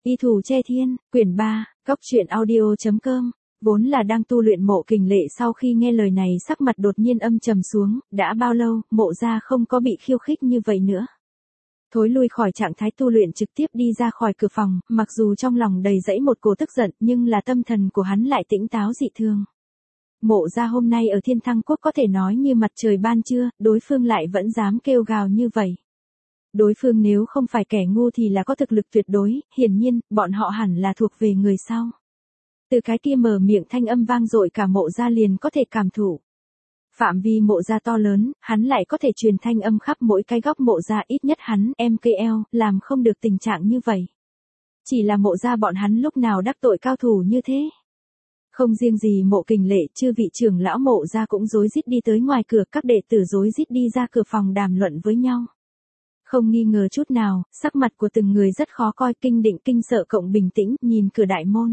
Y Thủ Che Thiên, quyển 3, Cốc truyện audio.com. Vốn là đang tu luyện Mộ Kình Lệ sau khi nghe lời này sắc mặt đột nhiên âm trầm xuống, đã bao lâu, Mộ gia không có bị khiêu khích như vậy nữa. Thối lui khỏi trạng thái tu luyện trực tiếp đi ra khỏi cửa phòng, mặc dù trong lòng đầy dẫy một cổ tức giận nhưng là tâm thần của hắn lại tĩnh táo dị thường. Mộ gia hôm nay ở Thiên Thăng Quốc có thể nói như mặt trời ban trưa, đối phương lại vẫn dám kêu gào như vậy. Đối phương nếu không phải kẻ ngu thì là có thực lực tuyệt đối, hiển nhiên, bọn họ hẳn là thuộc về người sau. Từ cái kia mở miệng thanh âm vang dội cả Mộ gia liền có thể cảm thụ. Phạm vi Mộ gia to lớn, hắn lại có thể truyền thanh âm khắp mỗi cái góc Mộ gia, ít nhất hắn, MKL, làm không được tình trạng như vậy. Chỉ là Mộ gia bọn hắn lúc nào đắc tội cao thủ như thế. Không riêng gì Mộ Kình Lệ, chư vị trưởng lão Mộ gia cũng rối rít đi tới ngoài cửa, các đệ tử rối rít đi ra cửa phòng đàm luận với nhau. Không nghi ngờ chút nào, sắc mặt của từng người rất khó coi, kinh định kinh sợ cộng bình tĩnh, nhìn cửa đại môn.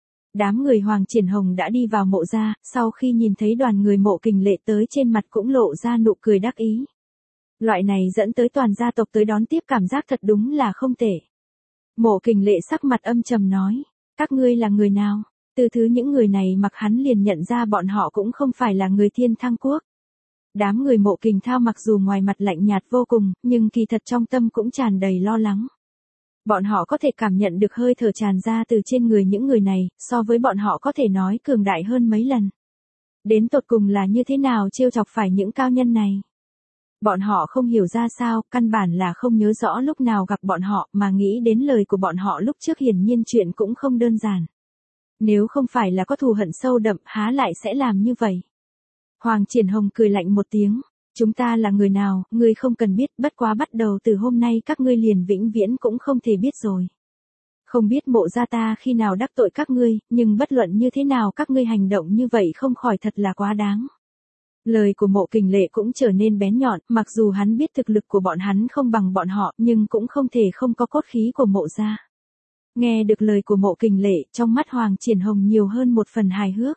Đám người Hoàng Triển Hồng đã đi vào Mộ gia, sau khi nhìn thấy đoàn người Mộ Kình Lệ tới trên mặt cũng lộ ra nụ cười đắc ý. Loại này dẫn tới toàn gia tộc tới đón tiếp cảm giác thật đúng là không tệ. Mộ Kình Lệ sắc mặt âm trầm nói, các ngươi là người nào? Từ thứ những người này mặc hắn liền nhận ra bọn họ cũng không phải là người Thiên Thăng Quốc. Đám người Mộ Kình Thao mặc dù ngoài mặt lạnh nhạt vô cùng, nhưng kỳ thật trong tâm cũng tràn đầy lo lắng. Bọn họ có thể cảm nhận được hơi thở tràn ra từ trên người những người này, so với bọn họ có thể nói cường đại hơn mấy lần. Đến tột cùng là như thế nào trêu chọc phải những cao nhân này? Bọn họ không hiểu ra sao, căn bản là không nhớ rõ lúc nào gặp bọn họ, mà nghĩ đến lời của bọn họ lúc trước, hiển nhiên chuyện cũng không đơn giản. Nếu không phải là có thù hận sâu đậm, há lại sẽ làm như vậy? Hoàng Triển Hồng cười lạnh một tiếng, chúng ta là người nào, ngươi không cần biết, bất quá bắt đầu từ hôm nay các ngươi liền vĩnh viễn cũng không thể biết rồi. Không biết Mộ gia ta khi nào đắc tội các ngươi, nhưng bất luận như thế nào các ngươi hành động như vậy không khỏi thật là quá đáng. Lời của Mộ Kình Lệ cũng trở nên bén nhọn, mặc dù hắn biết thực lực của bọn hắn không bằng bọn họ, nhưng cũng không thể không có cốt khí của Mộ gia. Nghe được lời của Mộ Kình Lệ, trong mắt Hoàng Triển Hồng nhiều hơn một phần hài hước.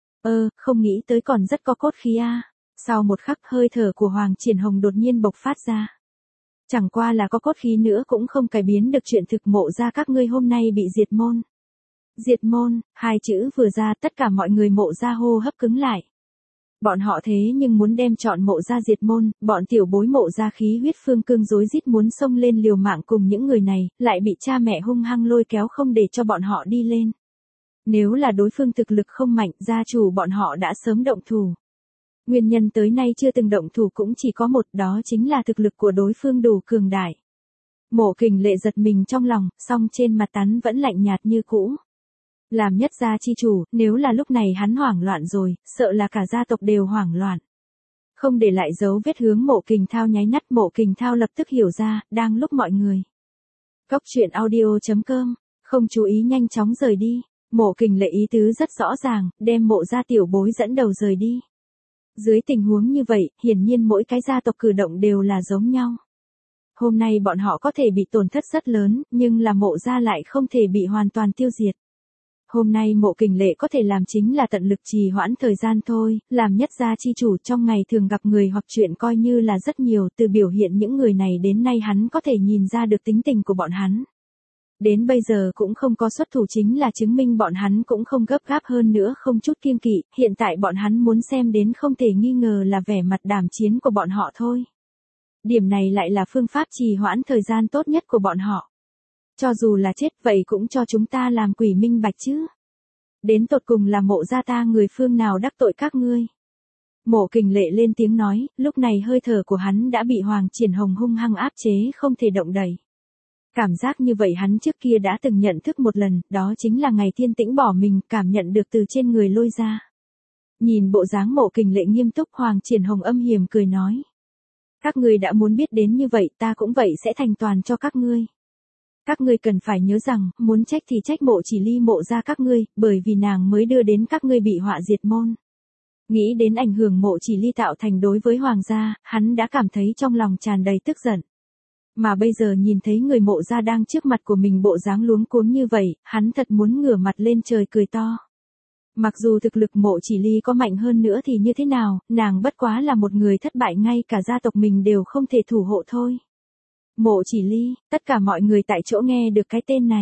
Không nghĩ tới còn rất có cốt khí a. Sau một khắc hơi thở của Hoàng Triển Hồng đột nhiên bộc phát ra. Chẳng qua là có cốt khí nữa cũng không cải biến được chuyện thực Mộ gia các ngươi hôm nay bị diệt môn. Diệt môn, hai chữ vừa ra tất cả mọi người Mộ gia hô hấp cứng lại. Bọn họ thế nhưng muốn đem chọn Mộ gia diệt môn, bọn tiểu bối Mộ gia khí huyết phương cương rối rít muốn xông lên liều mạng cùng những người này, lại bị cha mẹ hung hăng lôi kéo không để cho bọn họ đi lên. Nếu là đối phương thực lực không mạnh, gia chủ bọn họ đã sớm động thủ. Nguyên nhân tới nay chưa từng động thủ cũng chỉ có một, đó chính là thực lực của đối phương đủ cường đại. Mộ Kình Lệ giật mình trong lòng, song trên mặt hắn vẫn lạnh nhạt như cũ. Làm nhất gia chi chủ, nếu là lúc này hắn hoảng loạn rồi, sợ là cả gia tộc đều hoảng loạn. Không để lại dấu vết hướng Mộ Kình Thao nháy mắt, Mộ Kình Thao lập tức hiểu ra, đang lúc mọi người. Cốc truyện audio.com, không chú ý nhanh chóng rời đi. Mộ Kình Lệ ý tứ rất rõ ràng, đem Mộ gia tiểu bối dẫn đầu rời đi. Dưới tình huống như vậy, hiển nhiên mỗi cái gia tộc cử động đều là giống nhau. Hôm nay bọn họ có thể bị tổn thất rất lớn, nhưng là Mộ gia lại không thể bị hoàn toàn tiêu diệt. Hôm nay Mộ Kình Lệ có thể làm chính là tận lực trì hoãn thời gian thôi, làm nhất gia chi chủ trong ngày thường gặp người hoặc chuyện coi như là rất nhiều, từ biểu hiện những người này đến nay hắn có thể nhìn ra được tính tình của bọn hắn. Đến bây giờ cũng không có xuất thủ, chính là chứng minh bọn hắn cũng không gấp gáp, hơn nữa không chút kiêng kỵ, hiện tại bọn hắn muốn xem đến không thể nghi ngờ là vẻ mặt đảm chiến của bọn họ thôi. Điểm này lại là phương pháp trì hoãn thời gian tốt nhất của bọn họ. Cho dù là chết vậy cũng cho chúng ta làm quỷ minh bạch chứ. Đến tột cùng là Mộ gia ta người phương nào đắc tội các ngươi? Mộ Kình Lệ lên tiếng nói, lúc này hơi thở của hắn đã bị Hoàng Triển Hồng hung hăng áp chế không thể động đậy. Cảm giác như vậy hắn trước kia đã từng nhận thức một lần, đó chính là ngày Thiên Tĩnh bỏ mình, cảm nhận được từ trên người lôi ra. Nhìn bộ dáng Mộ Kình Lệ nghiêm túc, Hoàng Triển Hồng âm hiểm cười nói. Các ngươi đã muốn biết đến như vậy, ta cũng vậy sẽ thành toàn cho các ngươi. Các ngươi cần phải nhớ rằng, muốn trách thì trách Mộ Chỉ Ly Mộ gia các ngươi, bởi vì nàng mới đưa đến các ngươi bị họa diệt môn. Nghĩ đến ảnh hưởng Mộ Chỉ Ly tạo thành đối với Hoàng gia, hắn đã cảm thấy trong lòng tràn đầy tức giận. Mà bây giờ nhìn thấy người Mộ gia đang trước mặt của mình bộ dáng luống cuống như vậy, hắn thật muốn ngửa mặt lên trời cười to. Mặc dù thực lực Mộ Chỉ Ly có mạnh hơn nữa thì như thế nào, nàng bất quá là một người thất bại, ngay cả gia tộc mình đều không thể thủ hộ thôi. Mộ Chỉ Ly, tất cả mọi người tại chỗ nghe được cái tên này.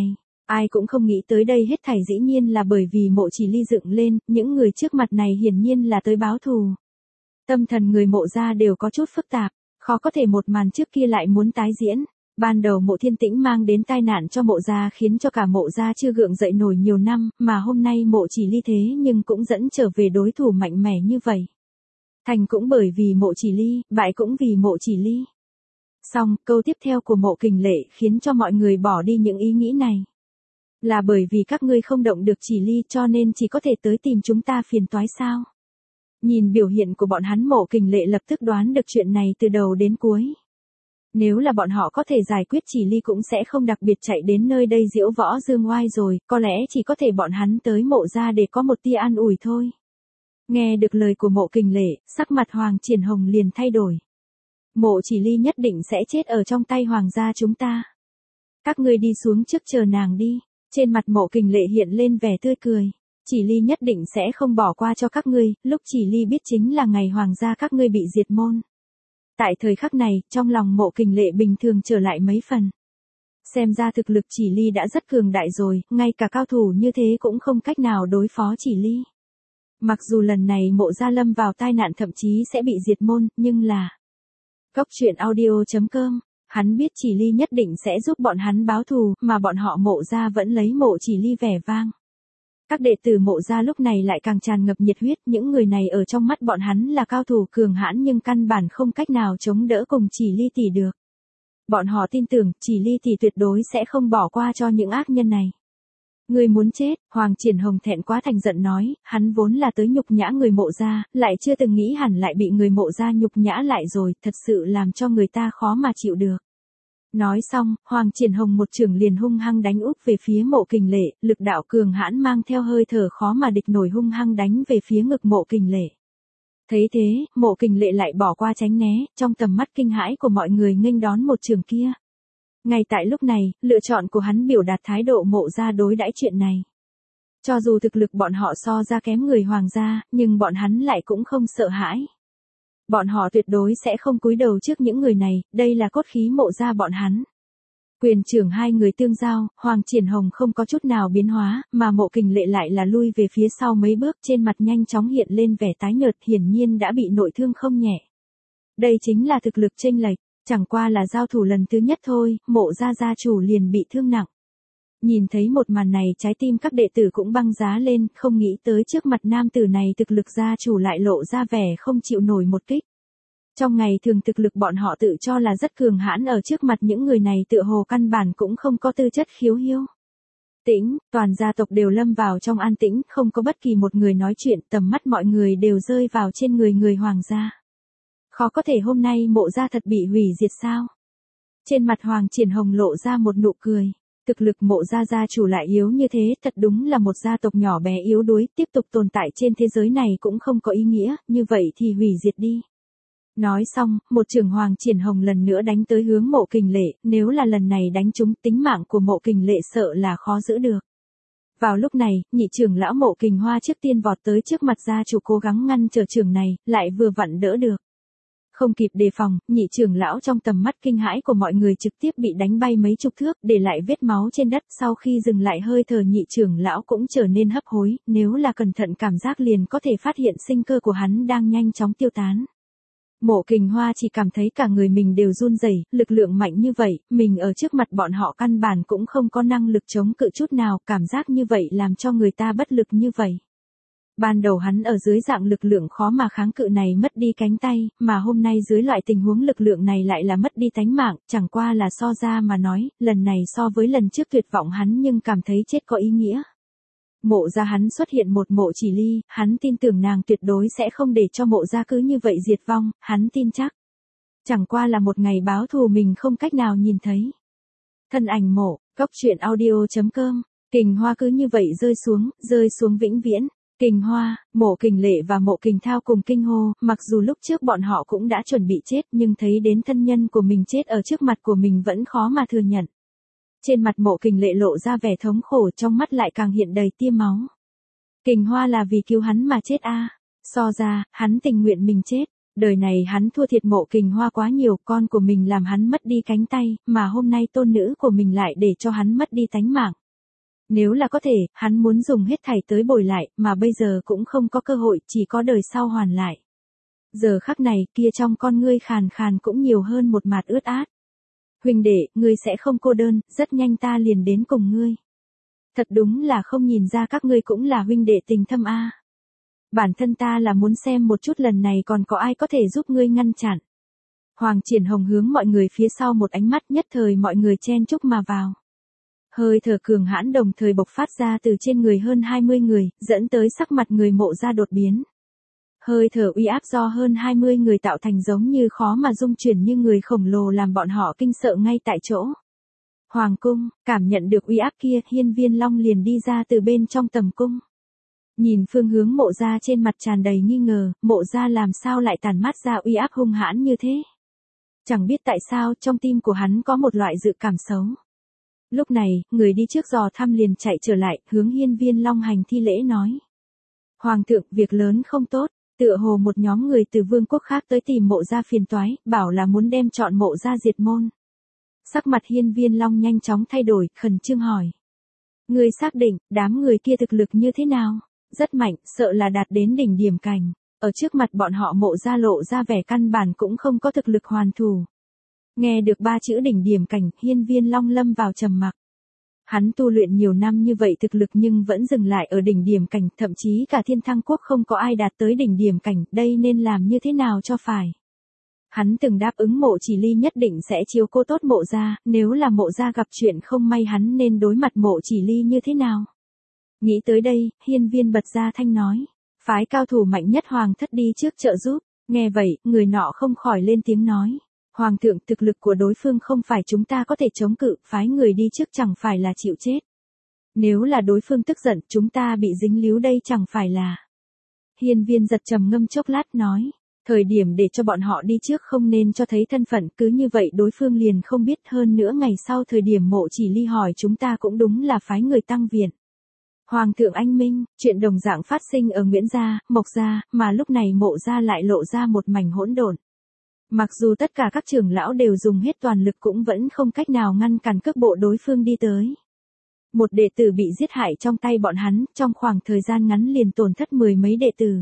Ai cũng không nghĩ tới đây hết thảy dĩ nhiên là bởi vì Mộ Chỉ Ly dựng lên, những người trước mặt này hiển nhiên là tới báo thù. Tâm thần người Mộ gia đều có chút phức tạp, khó có thể một màn trước kia lại muốn tái diễn. Ban đầu Mộ Thiên Tĩnh mang đến tai nạn cho Mộ gia khiến cho cả Mộ gia chưa gượng dậy nổi nhiều năm, mà hôm nay Mộ Chỉ Ly thế nhưng cũng dẫn trở về đối thủ mạnh mẽ như vậy. Thành cũng bởi vì Mộ Chỉ Ly, bại cũng vì Mộ Chỉ Ly. Xong, câu tiếp theo của Mộ Kình Lệ khiến cho mọi người bỏ đi những ý nghĩ này. Là bởi vì các ngươi không động được Chỉ Ly cho nên chỉ có thể tới tìm chúng ta phiền toái sao? Nhìn biểu hiện của bọn hắn, Mộ Kình Lệ lập tức đoán được chuyện này từ đầu đến cuối. Nếu là bọn họ có thể giải quyết Chỉ Ly cũng sẽ không đặc biệt chạy đến nơi đây diễu võ dương oai rồi, có lẽ chỉ có thể bọn hắn tới Mộ gia để có một tia an ủi thôi. Nghe được lời của Mộ Kình Lệ, sắc mặt Hoàng Triển Hồng liền thay đổi. Mộ Chỉ Ly nhất định sẽ chết ở trong tay Hoàng gia chúng ta. Các ngươi đi xuống trước chờ nàng đi. Trên mặt Mộ Kình Lệ hiện lên vẻ tươi cười. Chỉ Ly nhất định sẽ không bỏ qua cho các ngươi, lúc Chỉ Ly biết chính là ngày Hoàng gia các ngươi bị diệt môn. Tại thời khắc này, trong lòng Mộ Kình Lệ bình thường trở lại mấy phần. Xem ra thực lực Chỉ Ly đã rất cường đại rồi, ngay cả cao thủ như thế cũng không cách nào đối phó Chỉ Ly. Mặc dù lần này Mộ gia lâm vào tai nạn thậm chí sẽ bị diệt môn, nhưng là... Goctruyện.audio.com, hắn biết Chỉ Ly nhất định sẽ giúp bọn hắn báo thù, mà bọn họ Mộ gia vẫn lấy Mộ Chỉ Ly vẻ vang. Các đệ tử Mộ gia lúc này lại càng tràn ngập nhiệt huyết, những người này ở trong mắt bọn hắn là cao thủ cường hãn nhưng căn bản không cách nào chống đỡ cùng Chỉ Ly tỷ được. Bọn họ tin tưởng Chỉ Ly tỷ tuyệt đối sẽ không bỏ qua cho những ác nhân này. Người muốn chết, Hoàng Triển Hồng thẹn quá thành giận nói, hắn vốn là tới nhục nhã người Mộ gia, lại chưa từng nghĩ hẳn lại bị người Mộ gia nhục nhã lại rồi, thật sự làm cho người ta khó mà chịu được. Nói xong, Hoàng Triển Hồng một chưởng liền hung hăng đánh úp về phía Mộ Kình Lệ, lực đạo cường hãn mang theo hơi thở khó mà địch nổi hung hăng đánh về phía ngực Mộ Kình Lệ. Thấy thế, Mộ Kình Lệ lại bỏ qua tránh né, trong tầm mắt kinh hãi của mọi người nghênh đón một chưởng kia. Ngay tại lúc này, lựa chọn của hắn biểu đạt thái độ Mộ gia đối đãi chuyện này. Cho dù thực lực bọn họ so ra kém người Hoàng gia, nhưng bọn hắn lại cũng không sợ hãi. Bọn họ tuyệt đối sẽ không cúi đầu trước những người này, đây là cốt khí Mộ gia bọn hắn. Quyền trưởng hai người tương giao, Hoàng Triển Hồng không có chút nào biến hóa, mà Mộ Kình Lệ lại là lui về phía sau mấy bước, trên mặt nhanh chóng hiện lên vẻ tái nhợt, hiển nhiên đã bị nội thương không nhẹ. Đây chính là thực lực chênh lệch, chẳng qua là giao thủ lần thứ nhất thôi, Mộ gia gia chủ liền bị thương nặng. Nhìn thấy một màn này, trái tim các đệ tử cũng băng giá lên, không nghĩ tới trước mặt nam tử này thực lực gia chủ lại lộ ra vẻ không chịu nổi một kích. Trong ngày thường thực lực bọn họ tự cho là rất cường hãn, ở trước mặt những người này tựa hồ căn bản cũng không có tư chất khiếu hiếu. Tĩnh, toàn gia tộc đều lâm vào trong an tĩnh, không có bất kỳ một người nói chuyện, tầm mắt mọi người đều rơi vào trên người Hoàng gia. Khó có thể hôm nay Mộ gia thật bị hủy diệt sao? Trên mặt Hoàng Triển Hồng lộ ra một nụ cười. Thực lực Mộ gia gia chủ lại yếu như thế, thật đúng là một gia tộc nhỏ bé yếu đuối, tiếp tục tồn tại trên thế giới này cũng không có ý nghĩa, như vậy thì hủy diệt đi. Nói xong, một chưởng Hoàng Triển Hồng lần nữa đánh tới hướng Mộ Kình Lệ, nếu là lần này đánh trúng, tính mạng của Mộ Kình Lệ sợ là khó giữ được. Vào lúc này, nhị trưởng lão Mộ Kình Hoa trước tiên vọt tới trước mặt gia chủ cố gắng ngăn trở chưởng này, lại vừa vặn đỡ được. Không kịp đề phòng, nhị trưởng lão trong tầm mắt kinh hãi của mọi người trực tiếp bị đánh bay mấy chục thước, để lại vết máu trên đất. Sau khi dừng lại hơi thở, nhị trưởng lão cũng trở nên hấp hối, nếu là cẩn thận cảm giác liền có thể phát hiện sinh cơ của hắn đang nhanh chóng tiêu tán. Mộ Kình Hoa chỉ cảm thấy cả người mình đều run rẩy, lực lượng mạnh như vậy, mình ở trước mặt bọn họ căn bản cũng không có năng lực chống cự chút nào, cảm giác như vậy làm cho người ta bất lực như vậy. Ban đầu hắn ở dưới dạng lực lượng khó mà kháng cự này mất đi cánh tay, mà hôm nay dưới loại tình huống lực lượng này lại là mất đi tánh mạng, chẳng qua là so ra mà nói, lần này so với lần trước tuyệt vọng hắn nhưng cảm thấy chết có ý nghĩa. Mộ gia hắn xuất hiện một Mộ Chỉ Ly, hắn tin tưởng nàng tuyệt đối sẽ không để cho Mộ gia cứ như vậy diệt vong, hắn tin chắc. Chẳng qua là một ngày báo thù mình không cách nào nhìn thấy. Thân ảnh Mộ, Goctruyện.audio.com, Kình Hoa cứ như vậy rơi xuống vĩnh viễn. Kình Hoa, Mộ Kình Lệ và Mộ Kình Thao cùng kinh hô, mặc dù lúc trước bọn họ cũng đã chuẩn bị chết nhưng thấy đến thân nhân của mình chết ở trước mặt của mình vẫn khó mà thừa nhận. Trên mặt Mộ Kình Lệ lộ ra vẻ thống khổ, trong mắt lại càng hiện đầy tia máu. Kình Hoa là vì cứu hắn mà chết a. So ra, hắn tình nguyện mình chết. Đời này hắn thua thiệt Mộ Kình Hoa quá nhiều, con của mình làm hắn mất đi cánh tay, mà hôm nay tôn nữ của mình lại để cho hắn mất đi tánh mạng. Nếu là có thể, hắn muốn dùng hết thảy tới bồi lại, mà bây giờ cũng không có cơ hội, chỉ có đời sau hoàn lại. Giờ khắc này, kia trong con ngươi khàn khàn cũng nhiều hơn một mạt ướt át. Huynh đệ, ngươi sẽ không cô đơn, rất nhanh ta liền đến cùng ngươi. Thật đúng là không nhìn ra các ngươi cũng là huynh đệ tình thâm a. Bản thân ta là muốn xem một chút lần này còn có ai có thể giúp ngươi ngăn chặn. Hoàng Triển Hồng hướng mọi người phía sau một ánh mắt, nhất thời mọi người chen chúc mà vào. Hơi thở cường hãn đồng thời bộc phát ra từ trên người hơn 20 người, dẫn tới sắc mặt người Mộ Gia đột biến. Hơi thở uy áp do hơn 20 người tạo thành giống như khó mà dung chuyển như người khổng lồ làm bọn họ kinh sợ ngay tại chỗ. Hoàng cung, cảm nhận được uy áp kia, Hiên Viên Long liền đi ra từ bên trong tầm cung. Nhìn phương hướng Mộ Gia trên mặt tràn đầy nghi ngờ, Mộ Gia làm sao lại tản mát ra uy áp hung hãn như thế. Chẳng biết tại sao trong tim của hắn có một loại dự cảm xấu. Lúc này, người đi trước dò thăm liền chạy trở lại, hướng Hiên Viên Long hành thi lễ nói. Hoàng thượng, việc lớn không tốt, tựa hồ một nhóm người từ vương quốc khác tới tìm Mộ Gia phiền toái, bảo là muốn đem chọn Mộ Gia diệt môn. Sắc mặt Hiên Viên Long nhanh chóng thay đổi, khẩn trương hỏi. Ngươi xác định, đám người kia thực lực như thế nào? Rất mạnh, sợ là đạt đến đỉnh điểm cảnh. Ở trước mặt bọn họ Mộ Gia lộ ra vẻ căn bản cũng không có thực lực hoàn thủ. Nghe được 3 chữ đỉnh điểm cảnh, Hiên Viên Long lâm vào trầm mặc. Hắn tu luyện nhiều năm như vậy thực lực nhưng vẫn dừng lại ở đỉnh điểm cảnh, thậm chí cả Thiên Thăng Quốc không có ai đạt tới đỉnh điểm cảnh, đây nên làm như thế nào cho phải. Hắn từng đáp ứng Mộ Chỉ Ly nhất định sẽ chiếu cố tốt Mộ Gia, nếu là Mộ Gia gặp chuyện không may hắn nên đối mặt Mộ Chỉ Ly như thế nào. Nghĩ tới đây, Hiên Viên bật ra thanh nói, phái cao thủ mạnh nhất Hoàng thất đi trước trợ giúp. Nghe vậy, người nọ không khỏi lên tiếng nói. Hoàng thượng, thực lực của đối phương không phải chúng ta có thể chống cự, phái người đi trước chẳng phải là chịu chết. Nếu là đối phương tức giận, chúng ta bị dính líu đây chẳng phải là. Hiên Viên giật trầm ngâm chốc lát nói, thời điểm để cho bọn họ đi trước không nên cho thấy thân phận, cứ như vậy đối phương liền không biết, hơn nữa ngày sau thời điểm Mộ Chỉ Ly hỏi chúng ta cũng đúng là phái người tăng viện. Hoàng thượng anh minh, chuyện đồng dạng phát sinh ở Nguyễn Gia, Mộc Gia, mà lúc này Mộ Gia lại lộ ra một mảnh hỗn độn. Mặc dù tất cả các trưởng lão đều dùng hết toàn lực cũng vẫn không cách nào ngăn cản cước bộ đối phương đi tới. Một đệ tử bị giết hại trong tay bọn hắn, trong khoảng thời gian ngắn liền tổn thất 10 mấy đệ tử.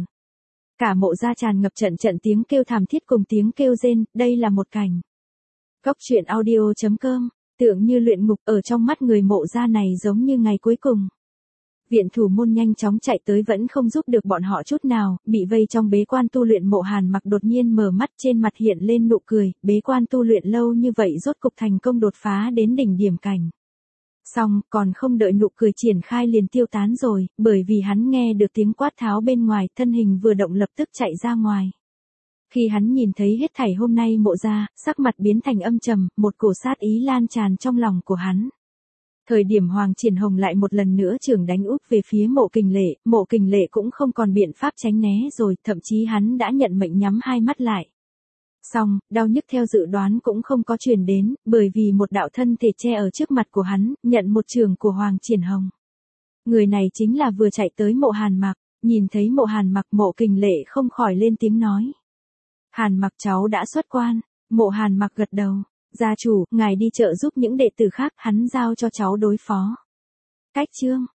Cả Mộ Gia tràn ngập trận trận tiếng kêu thảm thiết cùng tiếng kêu rên, đây là một cảnh. Góc truyện audio.com, tưởng như luyện ngục ở trong mắt người Mộ Gia này giống như ngày cuối cùng. Viện thủ môn nhanh chóng chạy tới vẫn không giúp được bọn họ chút nào, bị vây trong bế quan tu luyện Mộ Hàn Mặc đột nhiên mở mắt, trên mặt hiện lên nụ cười, bế quan tu luyện lâu như vậy rốt cục thành công đột phá đến đỉnh điểm cảnh. Xong, còn không đợi nụ cười triển khai liền tiêu tán rồi, bởi vì hắn nghe được tiếng quát tháo bên ngoài, thân hình vừa động lập tức chạy ra ngoài. Khi hắn nhìn thấy hết thảy hôm nay Mộ Gia, sắc mặt biến thành âm trầm, một cổ sát ý lan tràn trong lòng của hắn. Thời điểm Hoàng Triển Hồng lại một lần nữa chưởng đánh úp về phía Mộ Kình Lệ cũng không còn biện pháp tránh né rồi, thậm chí hắn đã nhận mệnh nhắm hai mắt lại. Xong, đau nhức theo dự đoán cũng không có truyền đến, bởi vì một đạo thân thể che ở trước mặt của hắn, nhận một chưởng của Hoàng Triển Hồng. Người này chính là vừa chạy tới Mộ Hàn Mặc, nhìn thấy Mộ Hàn Mặc, Mộ Kình Lệ không khỏi lên tiếng nói. Hàn Mặc cháu đã xuất quan. Mộ Hàn Mặc gật đầu. Gia chủ, ngài đi chợ giúp những đệ tử khác, hắn giao cho cháu đối phó. Cách chương